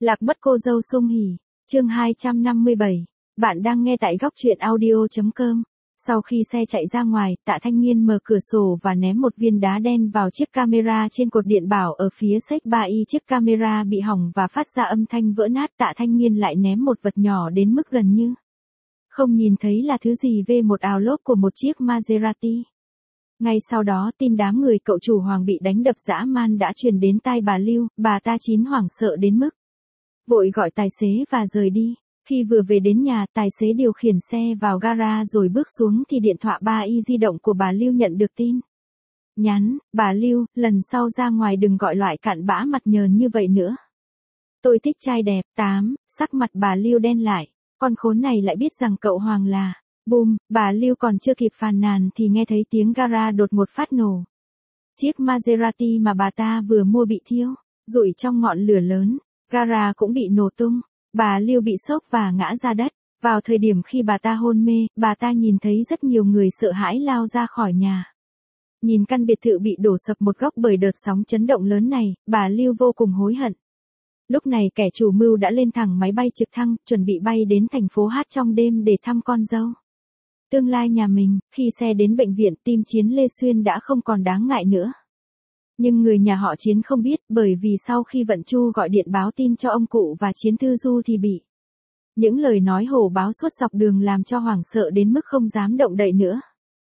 Lạc mất cô dâu sung hỉ. Chương 257. Bạn đang nghe tại góc truyện audio.com. Sau khi xe chạy ra ngoài, Tạ Thanh Nghiên mở cửa sổ và ném một viên đá đen vào chiếc camera trên cột điện bảo ở phía xếch 3i. Chiếc camera bị hỏng và phát ra âm thanh vỡ nát. Tạ Thanh Nghiên lại ném một vật nhỏ đến mức gần như không nhìn thấy là thứ gì về một áo lốp của một chiếc Maserati. Ngay sau đó tin đám người cậu chủ Hoàng bị đánh đập dã man đã truyền đến tai bà Lưu. Bà ta chín hoảng sợ đến mức vội gọi tài xế và rời đi. Khi vừa về đến nhà, tài xế điều khiển xe vào gara rồi bước xuống thì điện thoại 3i di động của bà Lưu nhận được tin nhắn: bà Lưu, lần sau ra ngoài đừng gọi loại cặn bã mặt nhờn như vậy nữa. Tôi thích trai đẹp. 8. Sắc mặt bà Lưu đen lại. Con khốn này lại biết rằng cậu Hoàng là... Bùm, bà Lưu còn chưa kịp phàn nàn thì nghe thấy tiếng gara đột ngột phát nổ. Chiếc Maserati mà bà ta vừa mua bị thiêu rụi trong ngọn lửa lớn. Gara cũng bị nổ tung. Bà Lưu bị sốc và ngã ra đất. Vào thời điểm khi bà ta hôn mê, bà ta nhìn thấy rất nhiều người sợ hãi lao ra khỏi nhà. Nhìn căn biệt thự bị đổ sập một góc bởi đợt sóng chấn động lớn này, bà Lưu vô cùng hối hận. Lúc này kẻ chủ mưu đã lên thẳng máy bay trực thăng, chuẩn bị bay đến thành phố Hát trong đêm để thăm con dâu tương lai nhà mình. Khi xe đến bệnh viện, tim Chiến Lê Xuyên đã không còn đáng ngại nữa. Nhưng người nhà họ Chiến không biết, bởi vì sau khi Vận Chu gọi điện báo tin cho ông cụ và Chiến Thư Du thì bị những lời nói hổ báo suốt dọc đường làm cho hoảng sợ đến mức không dám động đậy nữa.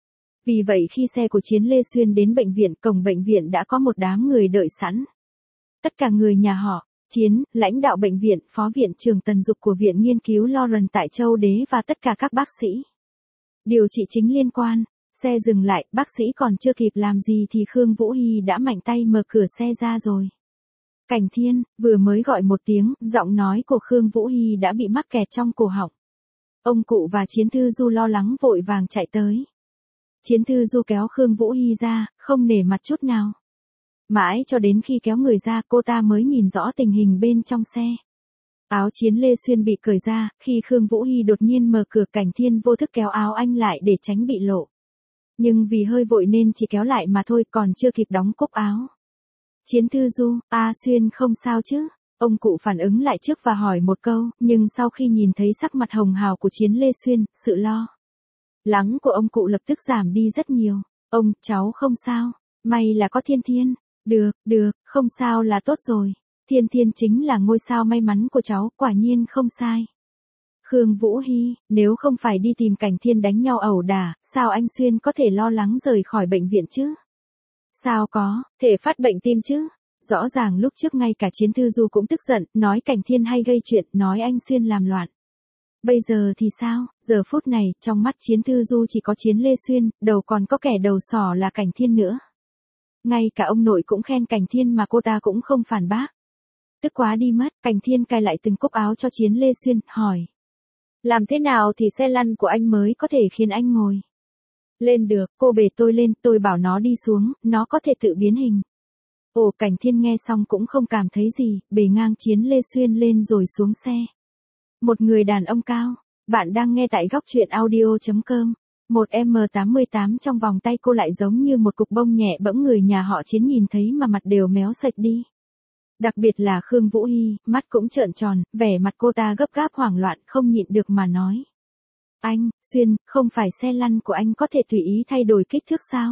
Vì vậy khi xe của Chiến Lê Xuyên đến bệnh viện, cổng bệnh viện đã có một đám người đợi sẵn. Tất cả người nhà họ Chiến, lãnh đạo bệnh viện, phó viện trưởng Tần Dục của Viện Nghiên cứu Lauren tại Châu Đế và tất cả các bác sĩ điều trị chính liên quan. Xe dừng lại, bác sĩ còn chưa kịp làm gì thì Khương Vũ Hy đã mạnh tay mở cửa xe ra rồi. Cảnh Thiên, vừa mới gọi một tiếng, giọng nói của Khương Vũ Hy đã bị mắc kẹt trong cổ họng. Ông cụ và Chiến Thư Du lo lắng vội vàng chạy tới. Chiến Thư Du kéo Khương Vũ Hy ra, không nể mặt chút nào. Mãi cho đến khi kéo người ra, cô ta mới nhìn rõ tình hình bên trong xe. Áo Chiến Lê Xuyên bị cởi ra, khi Khương Vũ Hy đột nhiên mở cửa, Cảnh Thiên vô thức kéo áo anh lại để tránh bị lộ. Nhưng vì hơi vội nên chỉ kéo lại mà thôi, còn chưa kịp đóng cúc áo. Chiến Thư Du, Xuyên không sao chứ? Ông cụ phản ứng lại trước và hỏi một câu, nhưng sau khi nhìn thấy sắc mặt hồng hào của Chiến Lê Xuyên, sự lo lắng của ông cụ lập tức giảm đi rất nhiều. Ông, cháu không sao, may là có Thiên Thiên. Được, không sao là tốt rồi. Thiên Thiên chính là ngôi sao may mắn của cháu, quả nhiên không sai. Khương Vũ Hy, nếu không phải đi tìm Cảnh Thiên đánh nhau ẩu đả, sao anh Xuyên có thể lo lắng rời khỏi bệnh viện chứ? Sao có thể phát bệnh tim chứ? Rõ ràng lúc trước ngay cả Chiến Thư Du cũng tức giận, nói Cảnh Thiên hay gây chuyện, nói anh Xuyên làm loạn. Bây giờ thì sao? Giờ phút này, trong mắt Chiến Thư Du chỉ có Chiến Lê Xuyên, đầu còn có kẻ đầu sỏ là Cảnh Thiên nữa. Ngay cả ông nội cũng khen Cảnh Thiên mà cô ta cũng không phản bác. Tức quá đi mất, Cảnh Thiên cài lại từng cúc áo cho Chiến Lê Xuyên, hỏi: làm thế nào thì xe lăn của anh mới có thể khiến anh ngồi lên được? Cô bế tôi lên, tôi bảo nó đi xuống, nó có thể tự biến hình. Ồ, Cảnh Thiên nghe xong cũng không cảm thấy gì, bế ngang Chiến Lê Xuyên lên rồi xuống xe. Một người đàn ông cao. Bạn đang nghe tại góc truyện audio.com. Một M88 trong vòng tay cô lại giống như một cục bông nhẹ bẫng. Người nhà họ Chiến nhìn thấy mà mặt đều méo sạch đi. Đặc biệt là Khương Vũ Hy, mắt cũng trợn tròn, vẻ mặt cô ta gấp gáp hoảng loạn, không nhịn được mà nói: anh, Xuyên, không phải xe lăn của anh có thể tùy ý thay đổi kích thước sao?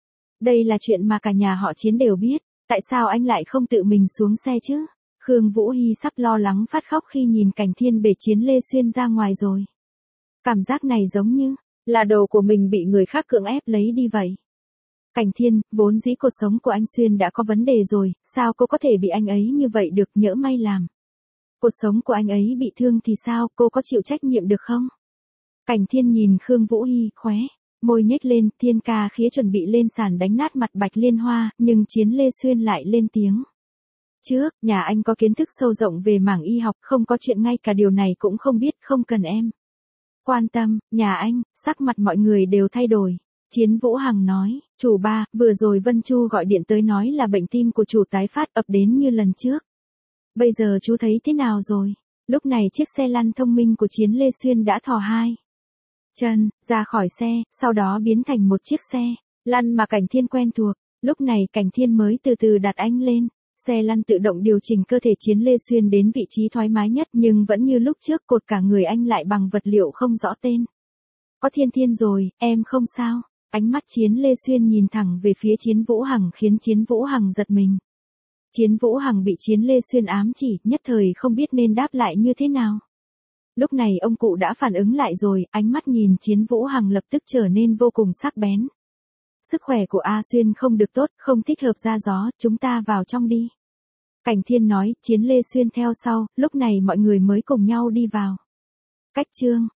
Đây là chuyện mà cả nhà họ Chiến đều biết, tại sao anh lại không tự mình xuống xe chứ? Khương Vũ Hy sắp lo lắng phát khóc khi nhìn Cảnh Thiên bế Chiến Lê Xuyên ra ngoài rồi. Cảm giác này giống như là đồ của mình bị người khác cưỡng ép lấy đi vậy. Cảnh Thiên, vốn dĩ cuộc sống của anh Xuyên đã có vấn đề rồi, sao cô có thể bị anh ấy như vậy được? Nhỡ may làm cuộc sống của anh ấy bị thương thì sao, cô có chịu trách nhiệm được không? Cảnh Thiên nhìn Khương Vũ Hy, khóe môi nhếch lên, Thiên ca khía chuẩn bị lên sàn đánh nát mặt Bạch Liên Hoa, nhưng Chiến Lê Xuyên lại lên tiếng: trước, nhà anh có kiến thức sâu rộng về mảng y học, không có chuyện ngay cả điều này cũng không biết, không cần em quan tâm. Nhà anh, sắc mặt mọi người đều thay đổi. Chiến Vũ Hằng nói: chủ ba, vừa rồi Vân Chu gọi điện tới nói là bệnh tim của chủ tái phát ập đến như lần trước. Bây giờ chú thấy thế nào rồi? Lúc này chiếc xe lăn thông minh của Chiến Lê Xuyên đã thò hai chân ra khỏi xe, sau đó biến thành một chiếc xe lăn mà Cảnh Thiên quen thuộc. Lúc này Cảnh Thiên mới từ từ đặt anh lên. Xe lăn tự động điều chỉnh cơ thể Chiến Lê Xuyên đến vị trí thoải mái nhất nhưng vẫn như lúc trước cột cả người anh lại bằng vật liệu không rõ tên. Có Thiên Thiên rồi, em không sao. Ánh mắt Chiến Lê Xuyên nhìn thẳng về phía Chiến Vũ Hằng khiến Chiến Vũ Hằng giật mình. Chiến Vũ Hằng bị Chiến Lê Xuyên ám chỉ, nhất thời không biết nên đáp lại như thế nào. Lúc này ông cụ đã phản ứng lại rồi, ánh mắt nhìn Chiến Vũ Hằng lập tức trở nên vô cùng sắc bén. Sức khỏe của A Xuyên không được tốt, không thích hợp ra gió, chúng ta vào trong đi. Cảnh Thiên nói, Chiến Lê Xuyên theo sau, lúc này mọi người mới cùng nhau đi vào. Cách chương